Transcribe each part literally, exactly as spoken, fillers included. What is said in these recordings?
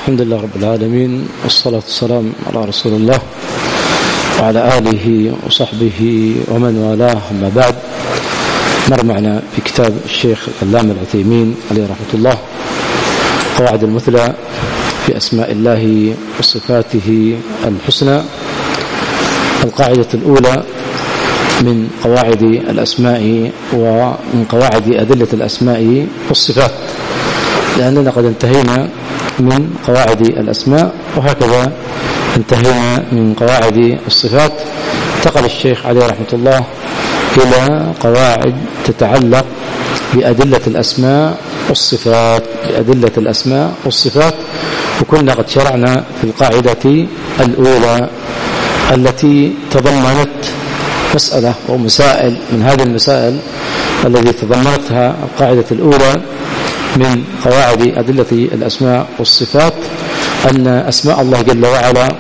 الحمد لله رب العالمين، والصلاة والسلام على رسول الله وعلى آله وصحبه ومن والاه. أما بعد، مر معنا في كتاب الشيخ العلامة العثيمين عليه رحمة الله قواعد المثلى في أسماء الله وصفاته الحسنى. القاعدة الأولى من قواعد الأسماء ومن قواعد أدلة الأسماء والصفات، لأننا قد انتهينا من قواعد الأسماء وهكذا انتهينا من قواعد الصفات. انتقل الشيخ عليه رحمة الله إلى قواعد تتعلق بأدلة الأسماء والصفات بأدلة الأسماء والصفات وكنا قد شرعنا في القاعدة الأولى التي تضمنت مسألة أو مسائل من هذه المسائل التي تضمنتها القاعدة الأولى من قواعد أدلة الأسماء والصفات، أن أسماء الله جل وعلا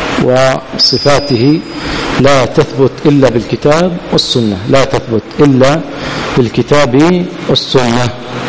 وصفاته لا تثبت إلا بالكتاب والسنة لا تثبت إلا بالكتاب والسنة.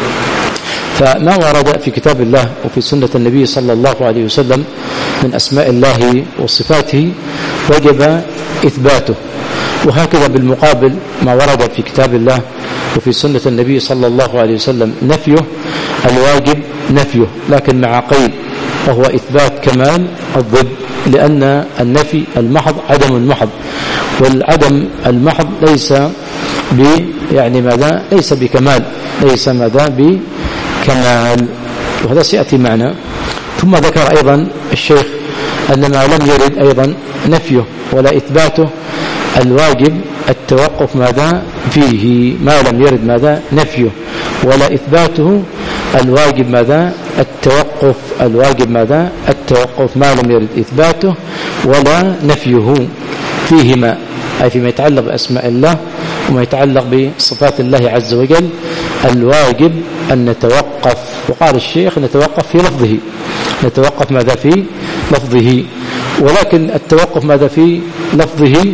فما ورد في كتاب الله وفي سنة النبي صلى الله عليه وسلم من أسماء الله وصفاته وجب إثباته، وهكذا بالمقابل ما ورد في كتاب الله وفي سنة النبي صلى الله عليه وسلم نفيه الواجب نفيه، لكن مع قيد، وهو إثبات كمال الضد، لأن النفي المحض عدم المحض، والعدم المحض ليس ب يعني ماذا ليس بكمال ليس ماذا بكمال، وهذا سيأتي معنا. ثم ذكر أيضا الشيخ أن ما لم يرد أيضا نفيه ولا إثباته الواجب التوقف ماذا فيه، ما لم يرد ماذا نفيه ولا إثباته الواجب ماذا التوقف الواجب ماذا التوقف ما لم يرد إثباته ولا نفيه فيهما، أي فيما يتعلق بأسماء الله وما يتعلق بصفات الله عز وجل الواجب أن نتوقف. وقال الشيخ نتوقف في لفظه نتوقف ماذا في لفظه، ولكن التوقف ماذا في لفظه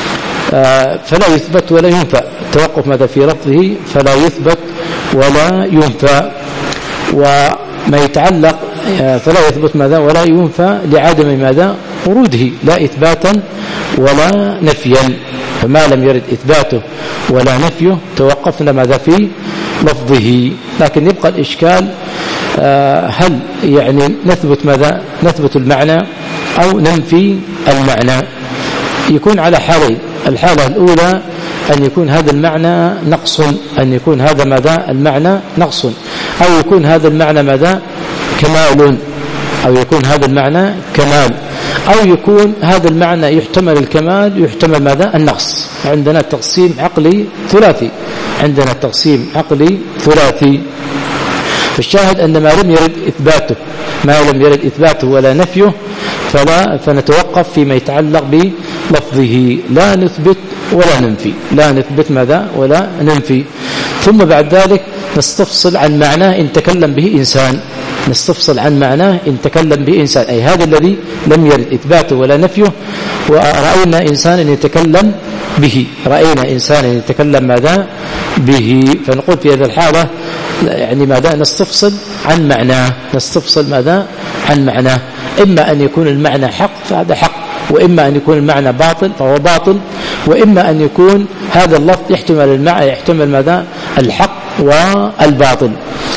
آه فلا يثبت ولا ينفى. التوقف ماذا في لفظه فلا يثبت ولا ينفى، وما يتعلق آه فلا يثبت ماذا ولا ينفى لعدم ماذا وروده، لا إثباتا ولا نفيا. فما لم يرد إثباته ولا نفيه توقفنا ماذا في لفظه. لكن يبقى الإشكال آه هل يعني نثبت ماذا نثبت المعنى أو ننفي المعنى؟ يكون على حالين. الحالة الأولى أن يكون هذا المعنى نقص أن يكون هذا ماذا المعنى نقص أو يكون هذا المعنى ماذا كمال أو يكون هذا المعنى كمال أو يكون هذا المعنى يحتمل الكمال يحتمل ماذا النقص. عندنا تقسيم عقلي ثلاثي عندنا تقسيم عقلي ثلاثي فالشاهد أن ما لم يرد إثباته ما لم يرد إثباته ولا نفيه فلا فنتوقف فيما يتعلق بلفظه، لا نثبت ولا ننفي لا نثبت ماذا ولا ننفي. ثم بعد ذلك نستفصل عن معناه إن تكلم به إنسان نستفصل عن معناه إن تكلم به إنسان، أي هذا الذي لم يرد إثباته ولا نفيه ورأينا إنسانا يتكلم به رأينا إنسانا يتكلم ماذا به، فنقول في هذه الحالة يعني ماذا نستفصل عن معناه نستفصل ماذا عن معناه إما أن يكون المعنى حق فهذا حق، وإما أن يكون المعنى باطل فهو باطل، وإما أن يكون هذا اللفظ يحتمل المعنى يحتمل ماذا الحق والباطل.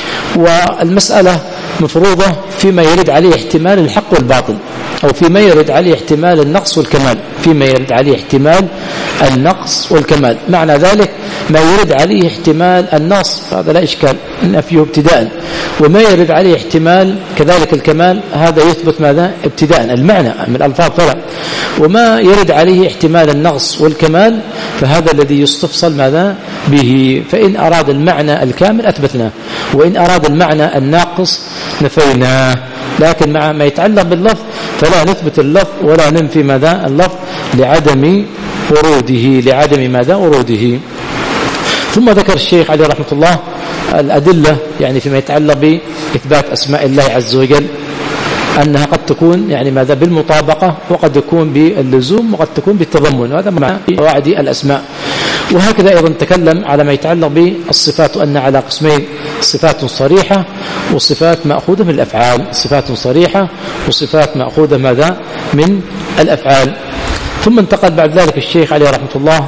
والمسألة مفروضة فيما يرد عليه احتمال الحق والباطل أو فيما يرد عليه احتمال النقص والكمال فيما يرد عليه احتمال النقص والكمال. معنى ذلك ما يرد عليه احتمال النقص هذا لا إشكال نفيه ابتداء، وما يرد عليه احتمال كذلك الكمال هذا يثبت ماذا ابتداء المعنى من الألفاظ فلا، وما يرد عليه احتمال النقص والكمال فهذا الذي يستفصل ماذا به. فإن أراد المعنى الكامل أثبتناه وإن أراد المعنى الناقص نفيناه، لكن مع ما يتعلق باللفظ فلا نثبت اللفظ ولا ننفي ماذا اللفظ لعدم وروده لعدم ماذا وروده. ثم ذكر الشيخ عليه رحمة الله الأدلة يعني فيما يتعلق بإثبات أسماء الله عز وجل أنها قد تكون يعني ماذا بالمطابقة وقد تكون باللزوم وقد تكون بالتضمن، وهذا مع قواعد الأسماء. وهكذا أيضا تكلم على ما يتعلق بالصفات أن على قسمين: صفات صريحة وصفات مأخوذة من الأفعال. صفات صريحة وصفات مأخوذة ماذا؟ من الأفعال. ثم انتقل بعد ذلك الشيخ عليه رحمة الله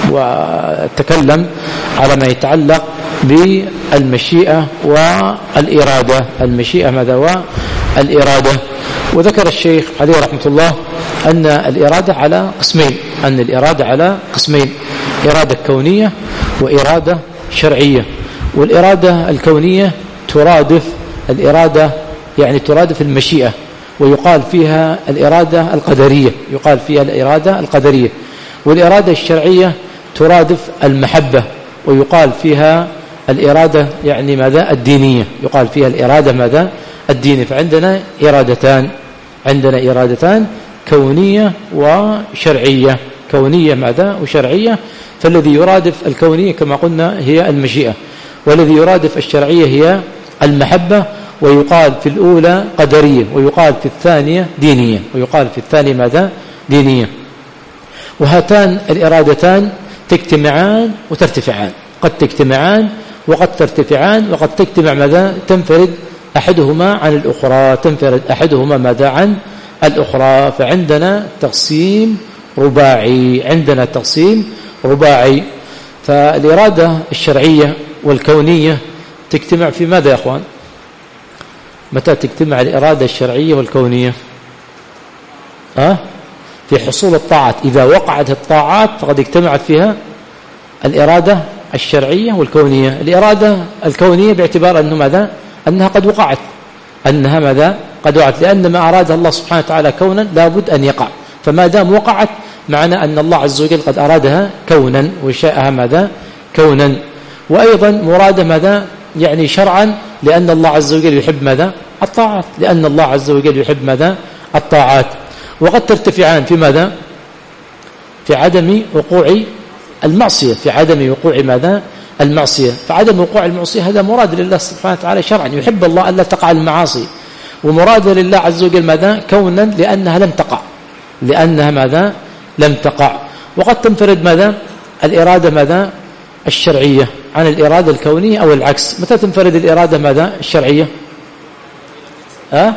وتكلم على ما يتعلق بالمشيئة والإرادة. المشيئة ماذا؟ والإرادة. وذكر الشيخ عليه رحمة الله أن الإرادة على قسمين أن الإرادة على قسمين إرادة كونية وإرادة شرعية. والإرادة الكونية ترادف الإرادة يعني ترادف المشيئة، ويقال فيها الإرادة القدرية يقال فيها الإرادة القدرية. والإرادة الشرعية ترادف المحبة، ويقال فيها الإرادة يعني ماذا؟ الدينية يقال فيها الإرادة ماذا؟ الدينية. فعندنا إرادتان عندنا إرادتان كونية وشرعية. كونية ماذا؟ وشرعية. فالذي يرادف الكونية كما قلنا هي المشيئة، والذي يرادف الشرعية هي المحبة. ويقال في الأولى قدرية، ويقال في الثانية دينية ويقال في الثانية ماذا؟ دينية. وهاتان الإرادتان تجتمعان وترتفعان، قد تجتمعان وقد ترتفعان، وقد تجتمع ماذا؟ تنفرد أحدهما عن الأخرى تنفرد أحدهما ماذا؟ عن الأخرى. فعندنا تقسيم رباعي عندنا تقسيم رباعي. فالإرادة الشرعية والكونية تجتمع في ماذا يا أخوان؟ متى تجتمع الإرادة الشرعية والكونية؟ أه؟ في حصول الطاعات. إذا وقعت الطاعات فقد اجتمعت فيها الإرادة الشرعية والكونية. الإرادة الكونية باعتبار أنه ماذا؟ أنها قد وقعت أنها ماذا؟ قد وقعت، لأن ما أراد الله سبحانه وتعالى كونا لابد أن يقع. فما دام وقعت معنى أن الله عز وجل قد أرادها كونا وشاءها ماذا؟ كونا. وأيضا مرادة ماذا؟ يعني شرعا، لأن الله عز وجل يحب ماذا؟ الطاعات لأن الله عز وجل يحب ماذا؟ الطاعات. وقد ترتفعان في ماذا؟ في عدم وقوع المعصية في عدم وقوع ماذا؟ المعصية. فعدم وقوع المعصية هذا مراد لله سبحانه وتعالى شرعا، يحب الله ألا تقع المعاصي، ومراد لله عز وجل ماذا؟ كونا، لأنها لم تقع لأنها ماذا؟ لم تقع. وقد تنفرد ماذا؟ الإرادة ماذا؟ الشرعية عن الإرادة الكونية أو العكس. متى تنفرد الإرادة ماذا؟ الشرعية؟ أه؟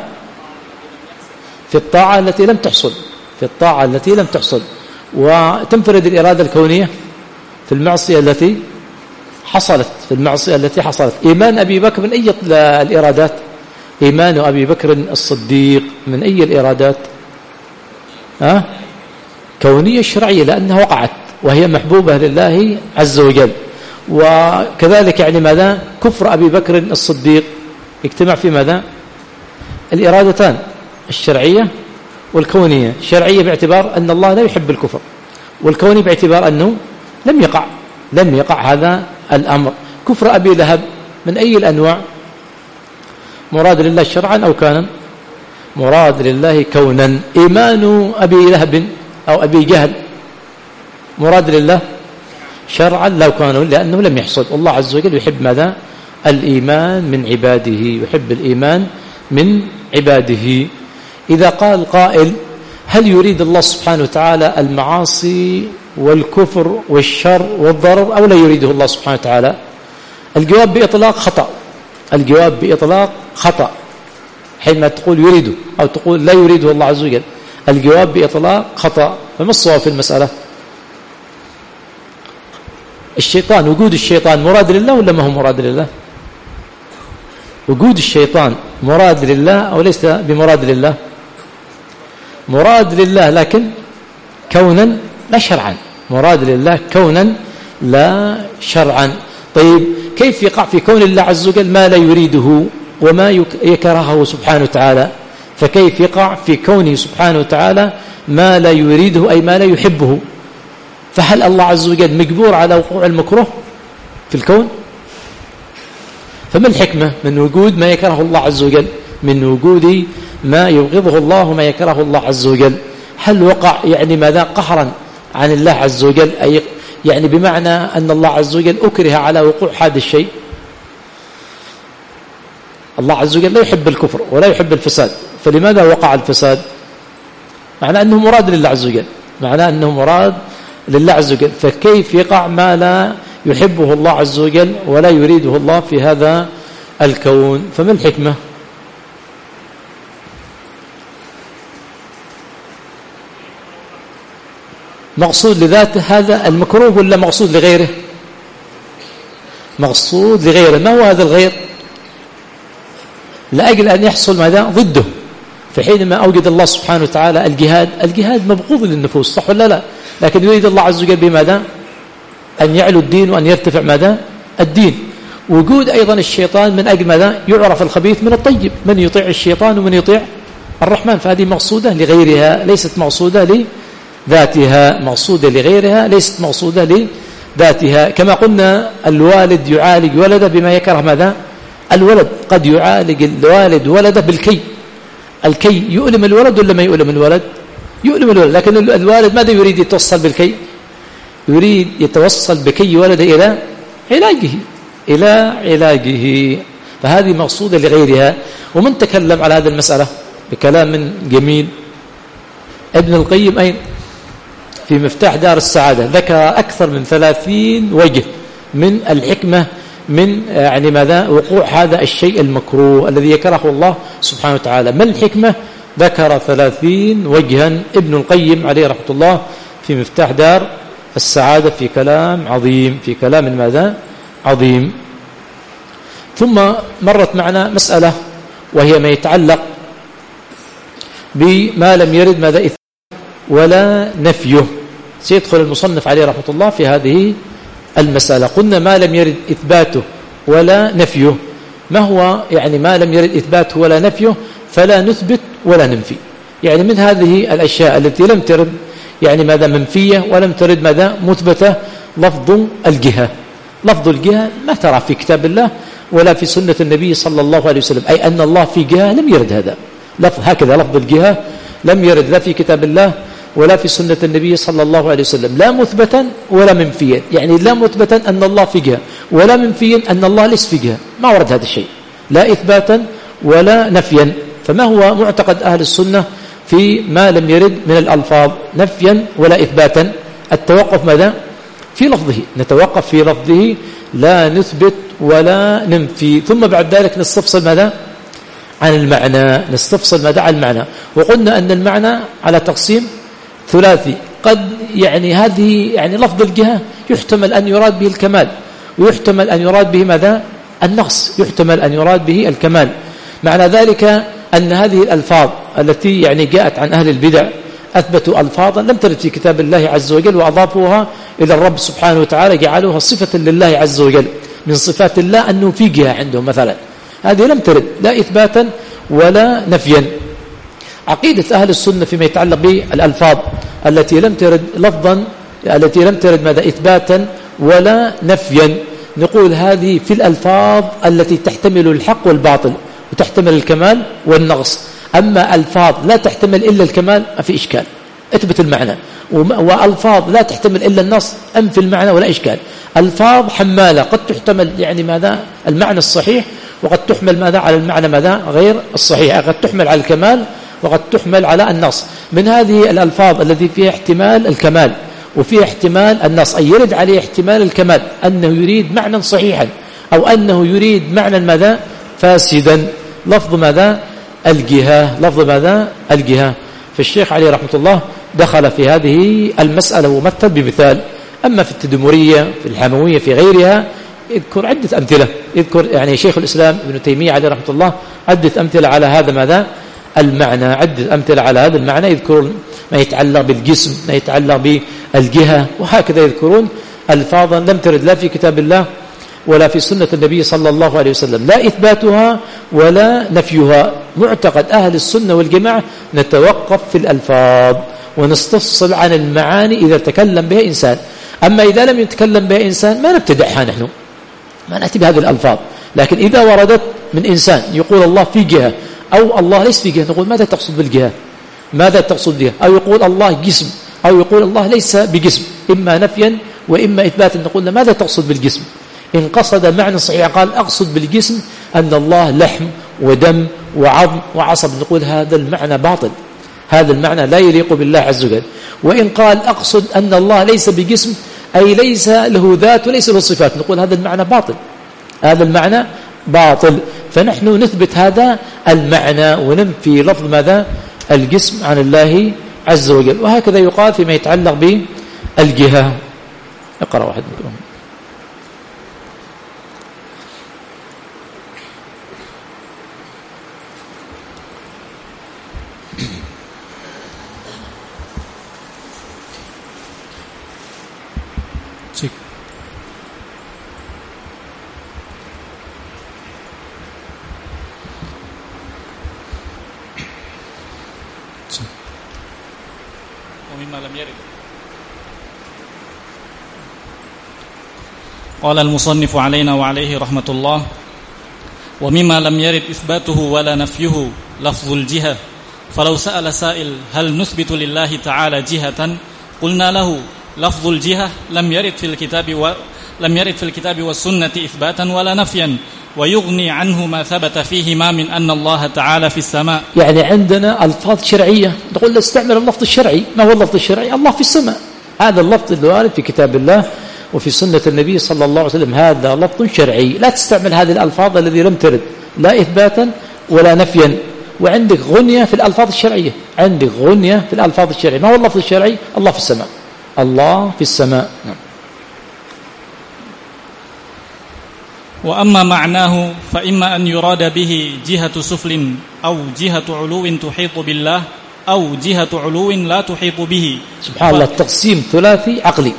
في الطاعة التي لم تحصل في الطاعة التي لم تحصل. وتنفرد الإرادة الكونية في المعصية التي حصلت في المعصية التي حصلت. إيمان أبي بكر من أي الإرادات؟ إيمان أبي بكر الصديق من أي الإرادات؟ أه؟ كونية شرعية، لأنها وقعت وهي محبوبة لله عز وجل. وكذلك يعني ماذا؟ كفر أبي بكر الصديق يجتمع في ماذا؟ الإرادتان الشرعية والكونية. الشرعية باعتبار أن الله لا يحب الكفر، والكوني باعتبار أنه لم يقع لم يقع هذا الأمر. كفر أبي لهب من أي الأنواع؟ مراد لله شرعا أو كانا؟ مراد لله كونا. إيمان أبي لهب أو أبي جهل مراد لله شرعا لو كانوا، لأنه لم يحصل. الله عز وجل يحب ماذا؟ الإيمان من عباده يحب الإيمان من عباده. إذا قال قائل هل يريد الله سبحانه وتعالى المعاصي والكفر والشر والضرر أو لا يريده الله سبحانه وتعالى؟ الجواب بإطلاق خطأ الجواب بإطلاق خطأ حينما تقول يريده أو تقول لا يريده الله عز وجل. الجواب بإطلاق خطأ. فما الصواب في المسألة؟ الشيطان وجود الشيطان مراد لله ولا ما هو مراد لله؟ وجود الشيطان مراد لله أو ليس بمراد لله؟ مراد لله لكن كونا لا شرعا مراد لله كونا لا شرعا. طيب كيف يقع في كون الله عز وجل ما لا يريده وما يكرهه سبحانه وتعالى؟ فكيف يقع في كونه سبحانه وتعالى ما لا يريده أي ما لا يحبه؟ فهل الله عز وجل مجبور على وقوع المكروه في الكون؟ فما الحكمة من وجود ما يكره الله عز وجل، من وجود ما يبغضه الله وما يكره الله عز وجل؟ هل وقع يعني ماذا؟ قهرا عن الله عز وجل، أي يعني بمعنى أن الله عز وجل أكره على وقوع هذا الشيء؟ الله عز وجل لا يحب الكفر ولا يحب الفساد، فلماذا وقع الفساد؟ معنى أنه مراد لله عز وجل معنى أنه مراد لله عز وجل، فكيف يقع ما لا يحبه الله عز وجل ولا يريده الله في هذا الكون؟ فما الحكمة؟ مقصود لذاته هذا المكروه ولا مقصود لغيره؟ مقصود لغيره. ما هو هذا الغير؟ لأجل أن يحصل ماذا؟ ضده. فحينما أوجد الله سبحانه وتعالى الجهاد، الجهاد مبغوض للنفوس، صح ولا لا؟ لكن يريد الله عز وجل بماذا؟ أن يعلو الدين وأن يرتفع ماذا؟ الدين. وجود أيضا الشيطان من أجل ماذا؟ يعرف الخبيث من الطيب، من يطيع الشيطان ومن يطيع الرحمن. فهذه مقصودة لغيرها، ليست مقصودة لذاتها، مقصودة لغيرها ليست مقصودة لذاتها. كما قلنا الوالد يعالج ولده بما يكره ماذا؟ الولد. قد يعالج الوالد ولده بالكي، الكي يؤلم الولد ولا ما يؤلم الولد؟ يؤلم الولد. لكن الوالد ماذا يريد يتوصل بالكي؟ يريد يتوصل بكي ولده إلى علاجه، إلى علاجه. فهذه مقصودة لغيرها. ومن تكلم على هذه المسألة بكلام جميل؟ ابن القيم أين؟ في مفتاح دار السعادة ذكر أكثر من ثلاثين وجه من الحكمة من يعني ماذا؟ وقوع هذا الشيء المكروه الذي يكرهه الله سبحانه وتعالى. ما الحكمة؟ ذكر ثلاثين وجها ابن القيم عليه رحمة الله في مفتاح دار السعادة في كلام عظيم، في كلام ماذا؟ عظيم. ثم مرت معنا مسألة وهي ما يتعلق بما لم يرد ماذا؟ إثباته ولا نفيه. سيدخل المصنف عليه رحمة الله في هذه المسألة. قلنا ما لم يرد إثباته ولا نفيه. ما هو يعني ما لم يرد إثباته ولا نفيه؟ فلا نثبت ولا ننفي. يعني من هذه الأشياء التي لم ترد يعني ماذا؟ منفية، ولم ترد ماذا؟ مثبتة. لفظ الجهة، لفظ الجهة ما ترى في كتاب الله ولا في سنة النبي صلى الله عليه وسلم، أي أن الله في جهة لم يرد هذا لفظ. هكذا لفظ الجهة لم يرد لا في كتاب الله ولا في سنة النبي صلى الله عليه وسلم، لا مثبتا ولا منفيا. يعني لا مثبتا أن الله في جهة، ولا منفيا أن الله ليس في جهة، ما ورد هذا الشيء، لا إثباتا ولا نفيا. فما هو معتقد أهل السنة في ما لم يرد من الألفاظ نفيا ولا إثباتا؟ التوقف ماذا؟ في لفظه، نتوقف في لفظه، لا نثبت ولا ننفي. ثم بعد ذلك نستفصل ماذا؟ عن المعنى، نستفصل ماذا؟ عن المعنى. وقلنا أن المعنى على تقسيم ثلاثي. قد يعني هذه يعني لفظ الجهة يحتمل أن يراد به الكمال، ويحتمل أن يراد به ماذا؟ النقص، يحتمل أن يراد به الكمال. معنى ذلك أن هذه الألفاظ التي يعني جاءت عن أهل البدع أثبتوا ألفاظا لم ترد في كتاب الله عز وجل وأضافوها إلى الرب سبحانه وتعالى، جعلوها صفة لله عز وجل من صفات الله أنه في جهة عندهم مثلا. هذه لم ترد لا إثباتا ولا نفيا. عقيدة أهل السنة فيما يتعلق بالألفاظ التي لم ترد لفظا، التي لم ترد ماذا؟ إثباتا ولا نفيا، نقول هذه في الألفاظ التي تحتمل الحق والباطل وتحتمل الكمال والنقص. أما ألفاظ لا تحتمل إلا الكمال في إشكال، اثبت المعنى. وألفاظ لا تحتمل إلا النص، أنفي المعنى ولا إشكال. ألفاظ حمالة قد تحتمل يعني ماذا؟ المعنى الصحيح، وقد تحمل ماذا؟ على المعنى ماذا؟ غير الصحيح. قد تحمل على الكمال وقد تحمل على النص. من هذه الألفاظ التي فيها احتمال الكمال وفيها احتمال النص، أي يرد عليه احتمال الكمال أنه يريد معنى صحيحا أو أنه يريد معنى ماذا؟ فاسدا. لفظ ماذا؟ الجهة، لفظ ماذا؟ الجهة. فالشيخ عليه رحمة الله دخل في هذه المسألة ومثل بمثال. أما في التدمرية في الحموية في غيرها يذكر عدة أمثلة، يذكر يعني شيخ الإسلام ابن تيمية عليه رحمة الله عدة أمثلة على هذا ماذا؟ المعنى، عدة أمثلة على هذا المعنى. يذكرون ما يتعلق بالجسم، ما يتعلق بالجهة، وهكذا يذكرون ألفاظا لم ترد لا في كتاب الله ولا في سنة النبي صلى الله عليه وسلم، لا إثباتها ولا نفيها. معتقد أهل السنة والجماعة نتوقف في الألفاظ ونستفصل عن المعاني إذا تكلم بها إنسان. أما إذا لم يتكلم بها إنسان ما نبتدعها نحن، ما نأتي بهذه الألفاظ. لكن إذا وردت من إنسان يقول الله في جهة أو الله ليس في جهة، نقول ماذا تقصد بالجهة؟ ماذا تقصد بها؟ أو يقول الله جسم أو يقول الله ليس بجسم، إما نفيا وإما إثباتا، نقول ماذا تقصد بالجسم؟ إن قصد معنى صحيح قال أقصد بالجسم أن الله لحم ودم وعظم وعصب، نقول هذا المعنى باطل، هذا المعنى لا يليق بالله عز وجل. وإن قال أقصد أن الله ليس بجسم أي ليس له ذات وليس له صفات، نقول هذا المعنى باطل، هذا المعنى باطل. فنحن نثبت هذا المعنى وننفي لفظ ماذا؟ الجسم عن الله عز وجل. وهكذا يقال فيما يتعلق بالجهة. اقرأ واحد منكم. ومما لم يرد. قال المصنف علينا وعليه رحمة الله: ومما لم يرد إثباته ولا نفيه لفظ الجهة، فلو سأل سائل هل نثبت لله تعالى جهة قلنا له لفظ الجهة لم يرد في الكتاب و لم يرد في الكتاب والسنة إثباتا ولا نفيا، ويغني عنه ما ثبت فيهما من أن الله تعالى في السماء. يعني عندنا ألفاظ شرعية نقول استعمل اللفظ الشرعي. ما هو اللفظ الشرعي؟ الله في السماء، هذا اللفظ اللي وارد في كتاب الله وفي سنة النبي صلى الله عليه وسلم، هذا لفظ شرعي. لا تستعمل هذه الألفاظ الذي لم ترد لا إثباتا ولا نفيا. وعندك غنية في الألفاظ الشرعية، عندك غنية في الألفاظ الشرعية. ما هو اللفظ الشرعي؟ الله في السماء، الله في السماء. نعم. وأما معناه فإما أن يراد به جهة سفل أو جهة علو تحيط بالله أو جهة علو لا تحيط به. سبحان الله، تقسيم ثلاثي عقلي،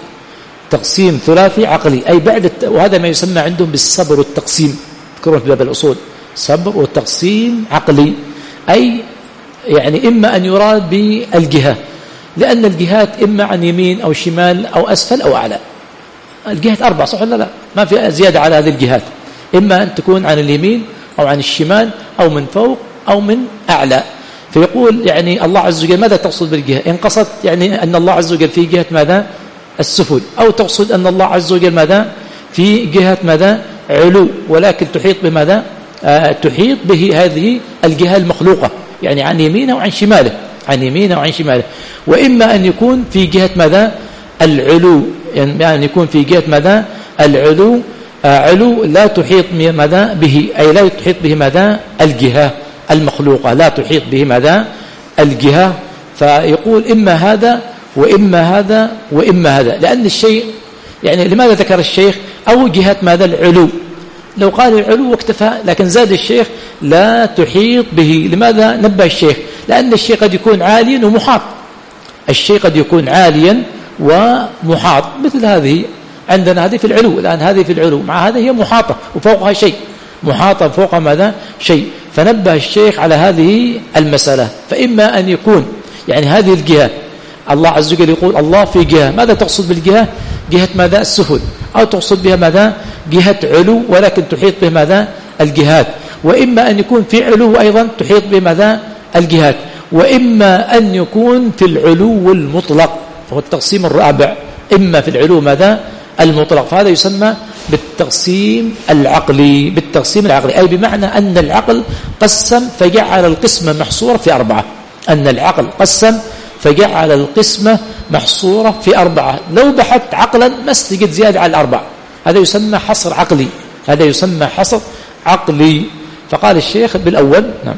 تقسيم ثلاثي عقلي أي بعد الت... وهذا ما يسمى عندهم بالصبر والتقسيم، تذكرون في باب الأصول، صبر وتقسيم عقلي. أي يعني إما أن يراد بالجهة، لأن الجهات إما عن يمين أو شمال أو أسفل أو أعلى. الجهات أربع، صح ولا لا؟ ما في زيادة على هذه الجهات، إما أن تكون عن اليمين أو عن الشمال أو من فوق أو من أعلى. فيقول يعني الله عز وجل ماذا تقصد بالجهة؟ إن قصد يعني أن الله عز وجل في جهة ماذا؟ السفل، أو تقصد أن الله عز وجل ماذا؟ في جهة ماذا؟ علو، ولكن تحيط بماذا؟ آه تحيط به هذه الجهة المخلوقة، يعني عن يمينه وعن شماله، عن يمينه وعن شماله. وإما أن يكون في جهة ماذا؟ العلو، يعني أن يكون في جهة ماذا؟ العلو، آه علو لا تحيط ماذا به، أي لا تحيط به ماذا؟ الجهة المخلوقة، لا تحيط به ماذا؟ الجهة. فيقول إما هذا وإما هذا وإما هذا، لأن الشيء يعني لماذا ذكر الشيخ أو جهة ماذا؟ العلو. لو قال العلو واكتفى، لكن زاد الشيخ لا تحيط به. لماذا نبه الشيخ؟ لأن الشيء قد يكون عاليا ومحاط، الشيء قد يكون عاليا ومحاط، مثل هذه عندنا هذه في العلو، الآن هذه في العلو، مع هذه هي محاطة وفوقها شيء، محاطة فوقها ماذا؟ شيء. فنبه الشيخ على هذه المسألة. فإما أن يكون يعني هذه الجهة الله عز وجل يقول الله في جهة، ماذا تقصد بالجهة؟ جهة ماذا؟ السفل، أو تقصد بها ماذا؟ جهة علو، ولكن تحيط به ماذا؟ الجهات. وإما أن يكون في علو أيضا تحيط به ماذا؟ الجهات. وإما أن يكون في العلو المطلق، فهو التقسيم الرابع، إما في العلو ماذا؟ المطلق. فهذا يسمى بالتقسيم العقلي، بالتقسيم العقلي، أي بمعنى أن العقل قسم فجعل القسمة محصورة في أربعة، أن العقل قسم فجعل القسمة محصورة في أربعة. لو بحثت عقلا ما استجد زيادة على الأربعة، هذا يسمى حصر عقلي، هذا يسمى حصر عقلي. فقال الشيخ بالأول. نعم.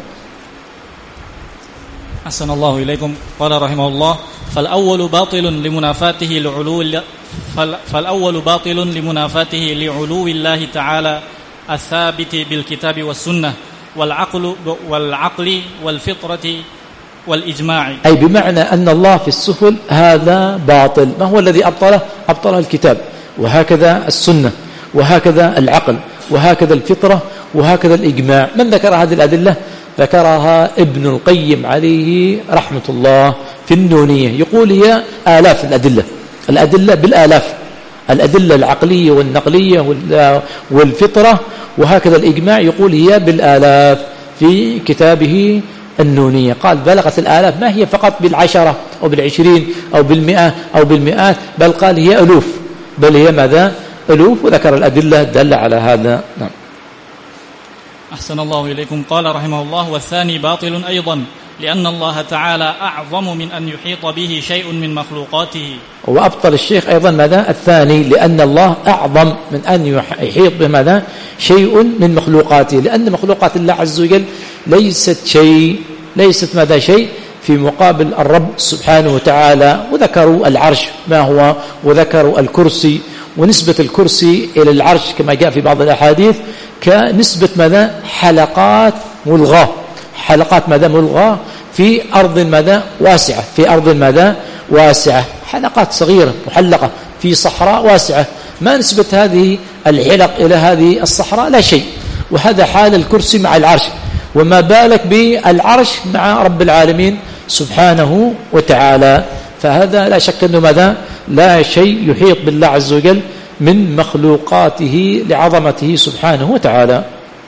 أحسن الله إليكم. قال رحمه الله: فالأول باطل لمنافاته لعلو فالأول باطل لمنافاته لعلو الله تعالى الثابت بالكتاب والسنة والعقل والعقل والفطرة والإجماع، أي بمعنى أن الله في السفل هذا باطل. ما هو الذي أبطله؟ أبطله الكتاب، وهكذا السنة، وهكذا العقل، وهكذا الفطرة، وهكذا الإجماع. من ذكر هذه الأدلة؟ ذكرها ابن القيم عليه رحمة الله في النونية، يقول هي آلاف الأدلة، الأدلة بالآلاف، الأدلة العقلية والنقلية والفطرة وهكذا الإجماع، يقول هي بالآلاف في كتابه النونية. قال بلغت الآلاف، ما هي فقط بالعشرة أو بالعشرين أو بالمئة أو بالمئات، بل قال هي ألوف، بل هي ماذا؟ ألوف، وذكر الأدلة الدالة على هذا. نعم. أحسن الله إليكم. قال رحمه الله: والثاني باطل أيضا لأن الله تعالى أعظم من أن يحيط به شيء من مخلوقاته. وأبطل الشيخ أيضا ماذا الثاني لأن الله أعظم من أن يحيط بماذا شيء من مخلوقاته، لأن مخلوقات الله عز وجل ليست شيء ليست ماذا شيء في مقابل الرب سبحانه وتعالى. وذكروا العرش ما هو، وذكروا الكرسي، ونسبة الكرسي إلى العرش كما جاء في بعض الأحاديث كنسبة ماذا حلقات ملغاة، حلقات ماذا ملغاة في أرض ماذا واسعة، في أرض ماذا واسعة، حلقات صغيرة محلقة في صحراء واسعة، ما نسبة هذه الحلق إلى هذه الصحراء؟ لا شيء. وهذا حال الكرسي مع العرش، وما بالك بالعرش مع رب العالمين سبحانه وتعالى. فهذا لا شك أنه ماذا لا شيء يحيط بالله عز وجل من مخلوقاته لعظمته سبحانه وتعالى.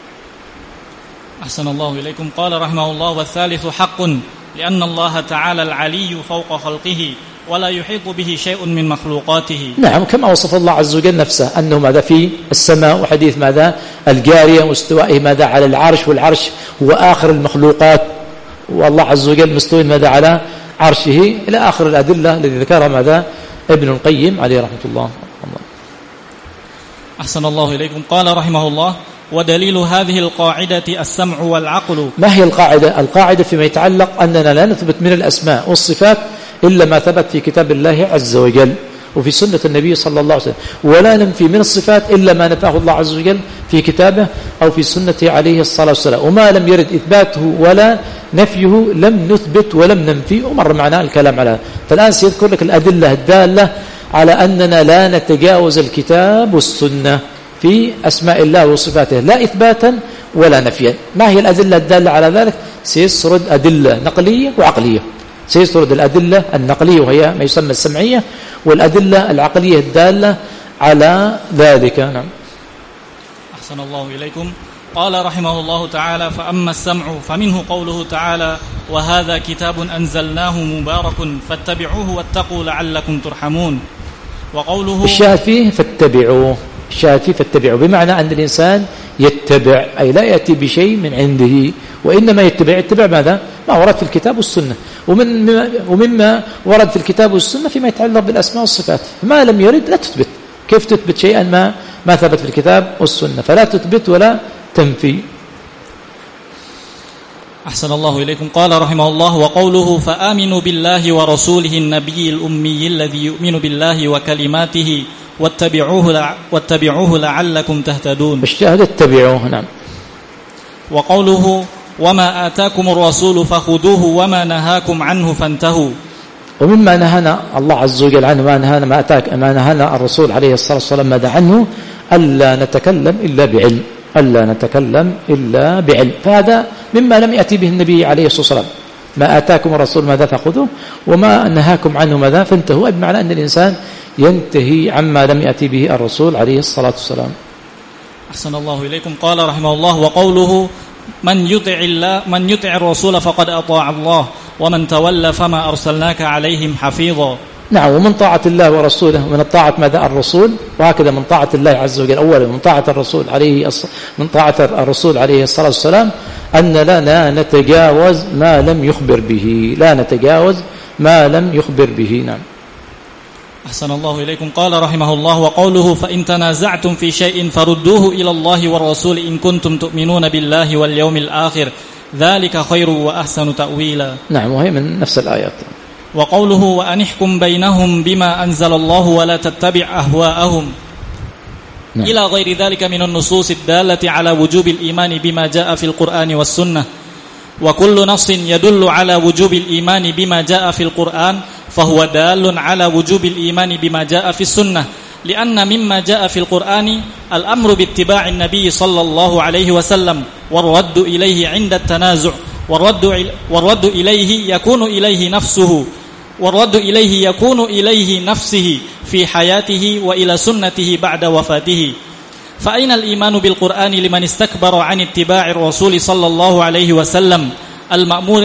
أحسن الله إليكم. قال رحمه الله: والثالث حق لأن الله تعالى العلي فوق خلقه ولا يحيط به شيء من مخلوقاته. نعم، كما وصف الله عز وجل نفسه أنه ماذا في السماء، وحديث ماذا الجارية واستوائه ماذا على العرش، والعرش هو آخر المخلوقات، والله عز وجل مستوي ماذا على عرشه، إلى آخر الأدلة الذي ذكرها ماذا ابن القيم عليه رحمة الله. أحسن الله إليكم. قال رحمه الله: ودليل هذه القاعدة السمع والعقل. ما هي القاعدة؟ القاعدة فيما يتعلق أننا لا نثبت من الأسماء والصفات إلا ما ثبت في كتاب الله عز وجل وفي سنة النبي صلى الله عليه وسلم، ولا ننفي من الصفات إلا ما نفاه الله عز وجل في كتابه أو في سنته عليه الصلاة والسلام، وما لم يرد إثباته ولا نفيه لم نثبت ولم ننفي، ومر معنا الكلام على هذا. فالآن سيذكر لك الأدلة الدالة على أننا لا نتجاوز الكتاب والسنة في أسماء الله وصفاته لا إثباتا ولا نفيا. ما هي الأدلة الدالة على ذلك؟ سيسرد أدلة نقلية وعقلية. سيسرد الأدلة النقلية وهي ما يسمى السمعية، والأدلة العقلية الدالة على ذلك. نعم. أحسن الله إليكم. قال رحمه الله تعالى: فأما السمع فمنه قوله تعالى: وهذا كتاب أنزلناه مبارك فاتبعوه واتقوا لعلكم ترحمون. وقوله الشاهد فيه فاتبعوه، الشاهد فيه فاتبعوه بمعنى أن الإنسان يتبع، أي لا يأتي بشيء من عنده، وإنما يتبع يتبع ماذا؟ ما ورد في الكتاب والسنة. ومن ومما ورد في الكتاب والسنة فيما يتعلق بالأسماء والصفات، ما لم يرد لا تثبت. كيف تثبت شيئا ما ما ثبت في الكتاب والسنة؟ فلا تثبت ولا تنفي. أحسن الله إليكم. قال رحمه الله: وقوله فآمنوا بالله ورسوله النبي الأمي الذي يؤمن بالله وكلماته واتبعوه لع... واتبعوه لعلكم تهتدون. الشاهد اتبعوه. نعم. وقوله: وما آتاكم الرسول فخذوه وما نهاكم عنه فانتهوا. ومما نهانا الله عز وجل عنه ما نهانا ما أتاك ما نهانا الرسول عليه الصلاة والسلام ماذا عنه؟ ألا نتكلم إلا بعلم، ألا نتكلم إلا بعلم. فهذا مما لم يأتي به النبي عليه الصلاة والسلام. ما آتاكم الرسول ماذا فخذوه وما نهاكم عنه ماذا فانتهوا، بمعنى أن الإنسان ينتهي عما لم يأتي به الرسول عليه الصلاة والسلام. أحسن الله إليكم. قال رحمه الله: وقوله من يطع الله من يطع الرسول فقد أطاع الله ومن تولى فما أرسلناك عليهم حفيظا. نعم. ومن طاعة الله ورسوله، من الطاعة ماذا الرسول، وهكذا من طاعة الله عز وجل أولا من طاعة الرسول عليه من طاعة الرسول عليه الصلاة والسلام أن لا نتجاوز ما لم يخبر به، لا نتجاوز ما لم يخبر به. نعم. أحسن الله إليكم. قال رحمه الله: وقوله فإن تنازعتم في شيء فردوه إلى الله والرسول إن كنتم تؤمنون بالله واليوم الآخر ذلك خير وأحسن تأويلا. نعم، وهي من نفس الآيات. وقوله وأنحكم بينهم بما أنزل الله ولا تتبع أهواءهم. نعم. إلى غير ذلك من النصوص الدالة على وجوب الإيمان بما جاء في القرآن والسنة. وكل نص يدل على وجوب الإيمان بما جاء في القرآن فهو دال على وجوب الإيمان بما جاء في السنة، لأن مما جاء في القرآن الأمر باتباع النبي صلى الله عليه وسلم والرد إليه عند التنازع، والرد والرد إليه يكون إليه نفسه والرد إليه يكون إليه نفسه في حياته وإلى سنته بعد وفاته. فأين الإيمان بالقرآن لمن استكبر عن اتباع الرسول صلى الله عليه وسلم المأمور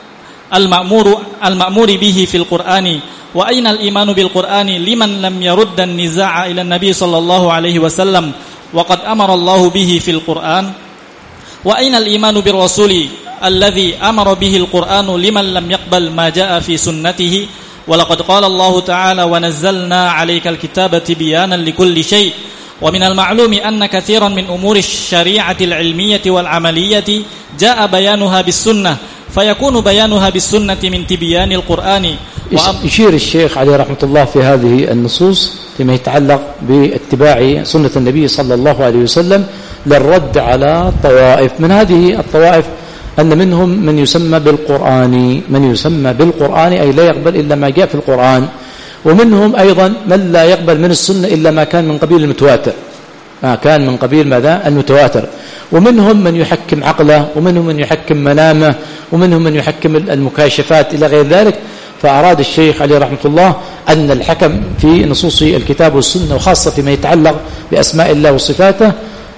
المأمور المأمور به في القرآن؟ وأين الإيمان بالقرآن لمن لم يرد النزاع إلى النبي صلى الله عليه وسلم وقد أمر الله به في القرآن؟ وأين الإيمان بالرسول الذي أمر به القرآن لمن لم يقبل ما جاء في سنته. ولقد قال الله تعالى: ونزلنا عليك الكتاب تبيانا لكل شيء. ومن المعلوم أن كثيرا من أمور الشريعة العلمية والعملية جاء بيانها بالسنة، فيكون بيانها بالسنة من تبيان القرآن. يشير الشيخ عليه رحمة الله في هذه النصوص فيما يتعلق باتباع سنة النبي صلى الله عليه وسلم للرد على طوائف. من هذه الطوائف أن منهم من يسمى بالقرآن، من يسمى بالقرآن أي لا يقبل إلا ما جاء في القرآن. ومنهم أيضا من لا يقبل من السنة إلا ما كان من قبيل المتواتر، ما كان من قبيل ماذا؟ المتواتر. ومنهم من يحكم عقله، ومنهم من يحكم منامه، ومنهم من يحكم المكاشفات إلى غير ذلك. فأراد الشيخ عليه رحمة الله أن الحكم في نصوص الكتاب والسنة، وخاصة فيما يتعلق بأسماء الله وصفاته،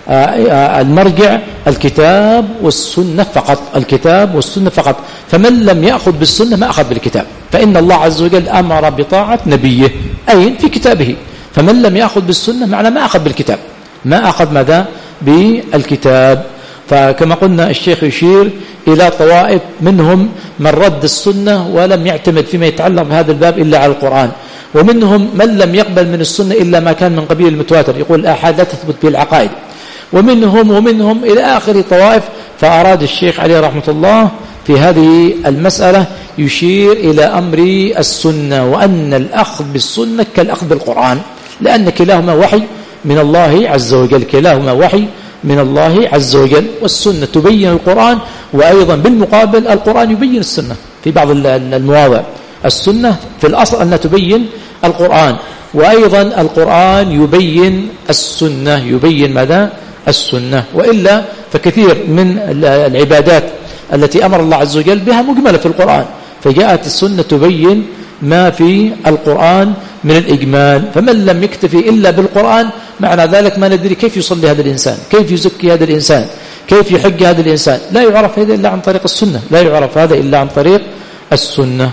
المرجع الكتاب والسنة فقط، الكتاب والسنة فقط. فمن لم يأخذ بالسنة ما أخذ بالكتاب، فإن الله عز وجل أمر بطاعة نبيه أي في كتابه. فمن لم يأخذ بالسنة معنى ما أخذ بالكتاب، ما أخذ ماذا؟ بالكتاب. فكما قلنا الشيخ يشير إلى طوائف منهم من رد السنة ولم يعتمد فيما يتعلق بهذا الباب إلا على القرآن، ومنهم من لم يقبل من السنة إلا ما كان من قبيل المتواتر، يقول الآحاد لا تثبت به العقائد، ومنهم ومنهم إلى آخر طوائف. فأراد الشيخ عليه رحمة الله في هذه المسألة يشير إلى أمر السنة، وأن الأخذ بالسنة كالأخذ بالقرآن، لأن كلاهما وحي من الله عز وجل، كلاهما وحي من الله عز وجل. والسنة تبين القرآن، وأيضا بالمقابل القرآن يبين السنة في بعض المواضع. السنة في الأصل أنها تبين القرآن، وأيضا القرآن يبين السنة، يبين ماذا؟ السنة. وإلا فكثير من العبادات التي أمر الله عز وجل بها مجملة في القرآن، فجاءت السنة تبين ما في القرآن من الإجمال. فمن لم يكتفي إلا بالقرآن معنى ذلك ما ندري كيف يصلي هذا الإنسان، كيف يزكي هذا الإنسان، كيف يحج هذا الإنسان. لا يعرف هذا إلا عن طريق السنة، لا يعرف هذا إلا عن طريق السنة.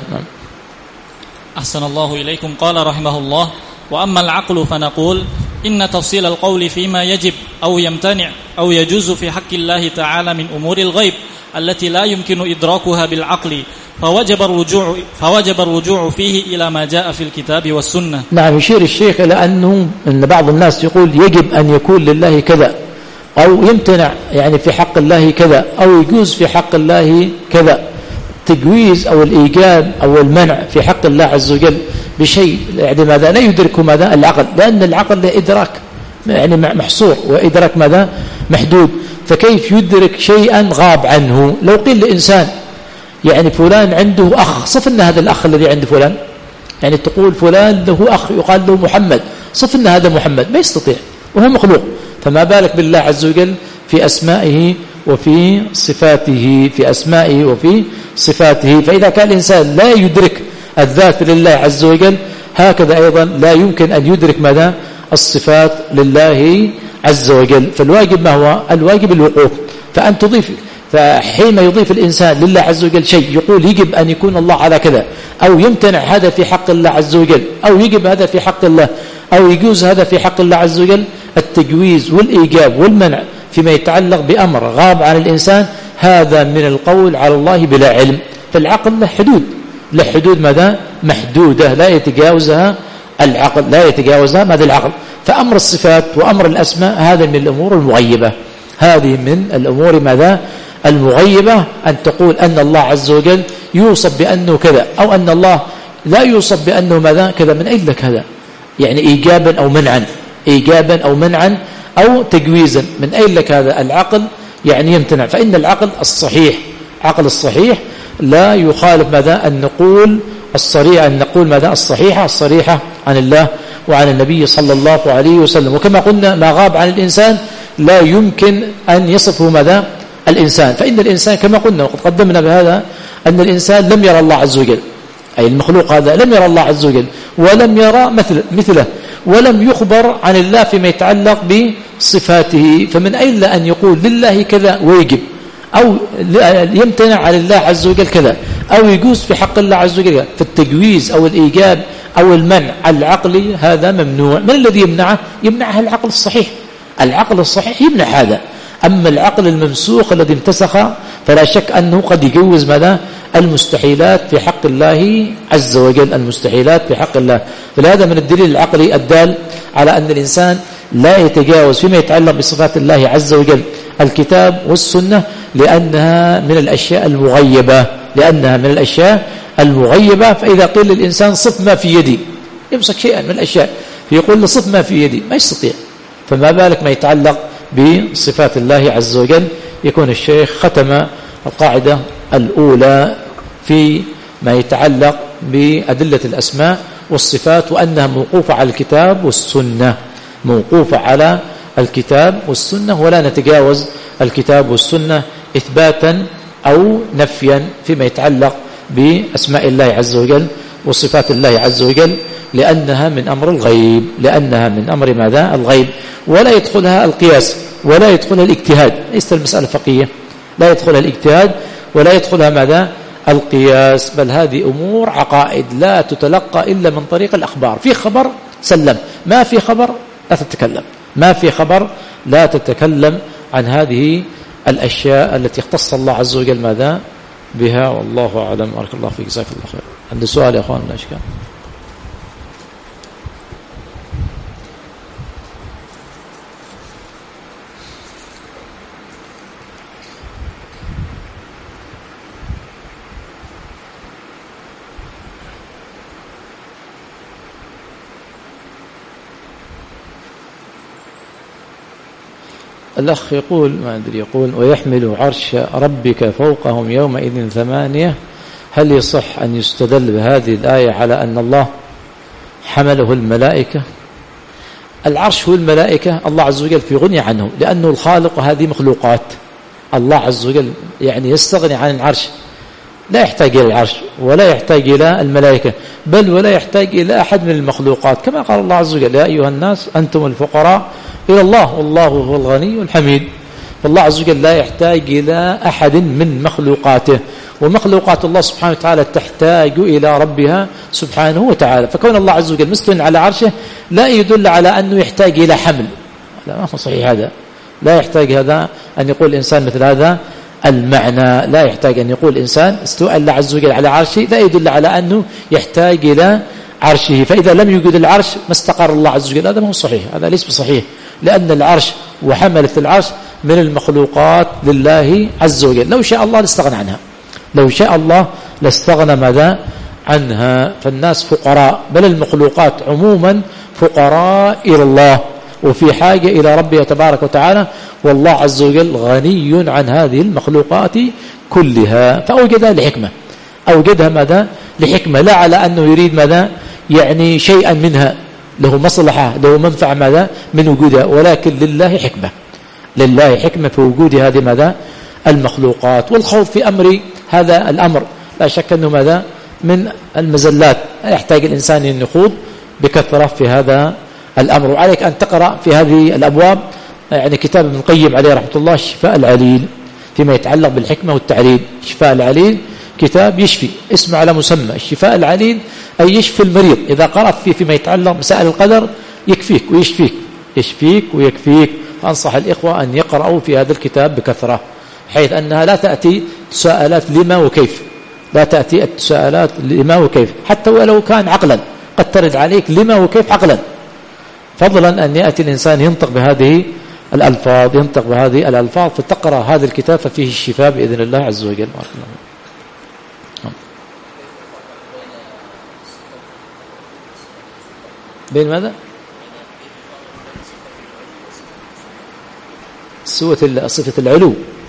أحسن الله إليكم. قال رحمه الله: وأما العقل فنقول إن تفصيل القول فيما يجب أو يمتنع أو يجوز في حق الله تعالى من أمور الغيب التي لا يمكن إدراكها بالعقل، فوجب الرجوع فوجب الرجوع فيه إلى ما جاء في الكتاب والسنة. نعم، يشير الشيخ إلى أنه أن بعض الناس يقول يجب أن يكون لله كذا، أو يمتنع يعني في حق الله كذا، أو يجوز في حق الله كذا. تجويز أو الإيجاب أو المنع في حق الله عز وجل بشيء يعني ماذا؟ لا يدرك ماذا؟ العقل، لأن العقل له إدراك يعني محصور، وإدراك ماذا؟ محدود. فكيف يدرك شيئا غاب عنه؟ لو قيل لإنسان يعني فلان عنده أخ، صف لنا هذا الأخ الذي عند فلان، يعني تقول فلان له أخ يقال له محمد، صف لنا هذا محمد، ما يستطيع وهو مخلوق. فما بالك بالله عز وجل في أسمائه وفي صفاته، في أسمائه وفي صفاته. فإذا كان الإنسان لا يدرك الذات لله عز وجل، هكذا أيضا لا يمكن أن يدرك ماذا؟ الصفات لله عز وجل. فالواجب ما هو؟ الواجب الوقوف. فأن تضيف، فحين يضيف الإنسان لله عز وجل شيء يقول يجب أن يكون الله على كذا، أو يمتنع هذا في حق الله عز وجل، أو يجب هذا في حق الله، أو يجوز هذا في حق الله عز وجل. التجويز والإيجاب والمنع فيما يتعلق بأمر غاب عن الإنسان هذا من القول على الله بلا علم. فالعقل له حدود، له حدود ماذا؟ محدودة لا يتجاوزها العقل، لا يتجاوزها ماذا؟ العقل. فأمر الصفات وأمر الأسماء هذا من الأمور المغيبة، هذه من الأمور ماذا؟ المغيبة. أن تقول أن الله عز وجل يوصف بأنه كذا، أو أن الله لا يوصف بأنه ماذا؟ كذا. من أين لك هذا؟ يعني إيجابا أو منعا، إيجابا أو منعا أو تجويزا، من أين لك هذا؟ العقل يعني يمتنع. فإن العقل الصحيح، عقل الصحيح لا يخالف ماذا؟ أن نقول الصريحة، أن نقول ماذا؟ الصحيحة الصريحة عن الله وعن النبي صلى الله عليه وسلم. وكما قلنا ما غاب عن الإنسان لا يمكن أن يصفه ماذا؟ الإنسان. فإن الإنسان كما قلنا وقد قدمنا بهذا أن الإنسان لم يرى الله عز وجل، أي المخلوق هذا لم يرى الله عز وجل، ولم يرى مثل مثله، ولم يخبر عن الله فيما يتعلق بصفاته. فمن أين أن يقول لله كذا ويجب، أو يمتنع عن الله عز وجل كذا، أو يجوز في حق الله عز وجل؟ فالتجويز أو الإيجاب أو المنع العقلي هذا ممنوع. من الذي يمنعه؟ يمنعها العقل الصحيح، العقل الصحيح يمنع هذا. أما العقل الممسوخ الذي امتسخ فلا شك أنه قد يجوز ماذا المستحيلات في حق الله عز وجل، المستحيلات في حق الله. فهذا من الدليل العقلي الدال على أن الإنسان لا يتجاوز فيما يتعلق بصفات الله عز وجل الكتاب والسنة، لأنها من الأشياء المغيبة، لأنها من الأشياء المغيبة. فإذا قيل للإنسان صف ما في يدي، يمسك شيئا من الأشياء فيقول له صف ما في يدي، ما يستطيع، فما بالك ما يتعلق بصفات الله عز وجل. يكون الشيخ ختم القاعدة الأولى في ما يتعلق بأدلة الأسماء والصفات، وأنها موقوفة على الكتاب والسنة، موقوفة على الكتاب والسنة، ولا نتجاوز الكتاب والسنة إثباتا أو نفيا فيما يتعلق بأسماء الله عز وجل وصفات الله عز وجل، لأنها من أمر الغيب، لأنها من أمر ماذا الغيب، ولا يدخلها القياس ولا يدخلها الاجتهاد. ليست المسألة فقهية، لا يدخلها الاجتهاد ولا يدخلها ماذا القياس، بل هذه أمور عقائد لا تتلقى إلا من طريق الأخبار. في خبر سلم، ما في خبر لا تتكلم، ما في خبر لا تتكلم عن هذه الأشياء التي اختص الله عز وجل ماذا بها. والله أعلم. بارك الله فيك، جزاك الله خير. عند سؤال يا أخوان ولا إشكال؟ الأخ يقول ما أدري، يقول ويحمل عرش ربك فوقهم يومئذ ثمانية، هل يصح أن يستدل بهذه الآية على أن الله حمله الملائكة؟ العرش هو الملائكة، الله عز وجل في غني عنه، لأنه الخالق وهذه مخلوقات. الله عز وجل يعني يستغني عن العرش، لا يحتاج إلى العرش ولا يحتاج إلى الملائكة، بل ولا يحتاج إلى أحد من المخلوقات، كما قال الله عز وجل يا أيها الناس أنتم الفقراء إلى الله والله هو الغني الحميد. فالله عز وجل لا يحتاج إلى أحد من مخلوقاته، ومخلوقات الله سبحانه وتعالى تحتاج إلى ربها سبحانه وتعالى. فكون الله عز وجل مستوٍ على عرشه لا يدل على أنه يحتاج إلى حمل، لا ما هو صحيح هذا، لا يحتاج هذا أن يقول الإنسان مثل هذا المعنى، لا يحتاج أن يقول إنسان استوى الله عز وجل على عرشه، لا يدل على أنه يحتاج إلى عرشه. فإذا لم يوجد العرش ما استقر الله عز وجل، هذا ما هو صحيح، هذا ليس بصحيح، لأن العرش وحملة العرش من المخلوقات لله عز وجل. لو شاء الله لاستغنى عنها، لو شاء الله لاستغنى ماذا عنها. فالناس فقراء، بل المخلوقات عموما فقراء إلى الله وفي حاجة إلى ربها تبارك وتعالى، والله عز وجل غني عن هذه المخلوقات كلها. فأوجدها لحكمة، أوجدها ماذا لحكمة، لا على أنه يريد ماذا يعني شيئا منها له مصلحة له منفعة ماذا من وجودها، ولكن لله حكمة، لله حكمة في وجود هذه ماذا المخلوقات. والخوض في أمر هذا الأمر لا شك أنه ماذا من المزلات، يحتاج الإنسان أن يخوض بكثرة في هذا الأمر. وعليك أن تقرأ في هذه الأبواب يعني كتاب ابن القيم عليه رحمة الله الشفاء العليل فيما يتعلق بالحكمة والتعليل. الشفاء العليل كتاب يشفي، اسمه على مسمى الشفاء العليل، أي يشفي المريض. إذا قرأت فيه فيما يتعلق بمسائل القدر يكفيك ويشفيك، يشفيك ويكفيك. فأنصح الإخوة أن يقرأوا في هذا الكتاب بكثرة، حيث أنها لا تأتي تساءلات لما وكيف، لا تأتي التساءلات لما وكيف، حتى ولو كان عقلا قد ترد عليك لما وكيف عقلا، فضلا أن يأتي الإنسان ينطق بهذه الألفاظ، ينطق بهذه الألفاظ. فتقرأ هذا الكتاب ففيه الشفاء بإذن الله عز وجل. بين ماذا؟ صفة العلو،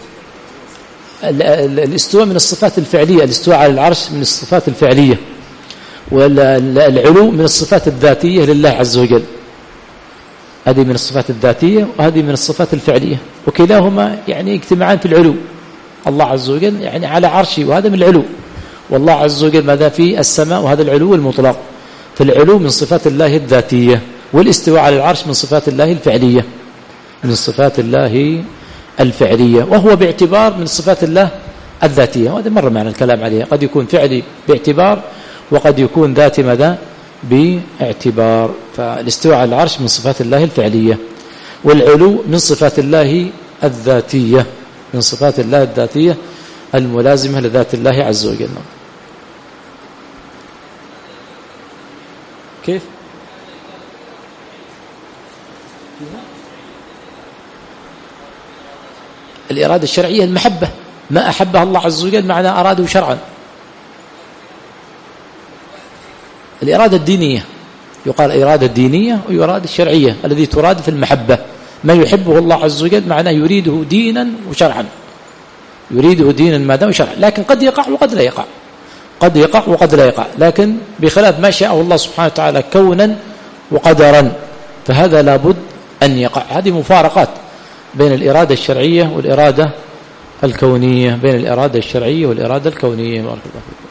الاستواء من الصفات الفعلية، الاستواء على العرش من الصفات الفعلية، والعلو من الصفات الذاتية لله عز وجل. هذه من الصفات الذاتية وهذه من الصفات الفعلية، وكلاهما يعني اجتماعان في العلو. الله عز وجل يعني على عرشه وهذا من العلو، والله عز وجل ماذا في السماء وهذا العلو المطلق. فالعلو من صفات الله الذاتية، والاستواء على العرش من صفات الله الفعلية، من صفات الله الفعلية، وهو باعتبار من صفات الله الذاتية. وهذا مرة معنا الكلام عليه، قد يكون فعلي باعتبار وقد يكون ذاتي ماذا باعتبار. فالاستواء على العرش من صفات الله الفعلية، والعلو من صفات الله الذاتية، من صفات الله الذاتية. الملازمة لذات الله عز وجل. كيف؟ الإرادة الشرعية المحبة، ما أحبها الله عز وجل معنى أراده شرعا. الإرادة الدينية يقال إرادة دينية وإرادة الشرعية الذي تراد في المحبة، ما يحبه الله عز وجل معناه يريده دينا وشرعا، يريده دينا ما دام شرعا، لكن قد يقع وقد لا يقع، قد يقع وقد لا يقع، لكن بخلاف ما شاءه الله سبحانه وتعالى كونا وقدرا فهذا لابد أن يقع. هذه مفارقات بين الإرادة الشرعية والإرادة الكونية، بين الإرادة الشرعية والإرادة الكونية. بارك الله فيكم.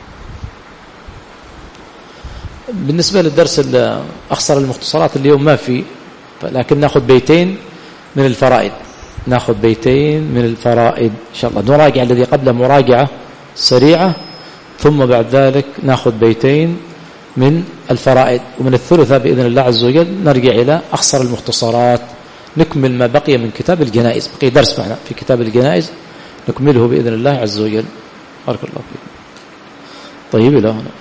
بالنسبة للدرس أخصر المختصرات اليوم ما في، لكن نأخذ بيتين من الفرائد، نأخذ بيتين من الفرائد إن شاء الله، نراجع الذي قبله مراجعة سريعة، ثم بعد ذلك نأخذ بيتين من الفرائد، ومن الثلثة بإذن الله عز وجل نرجع إلى أخصر المختصرات نكمل ما بقي من كتاب الجنائز. بقي درس معنا في كتاب الجنائز نكمله بإذن الله عز وجل. بارك الله فيكم. طيب إلى هنا.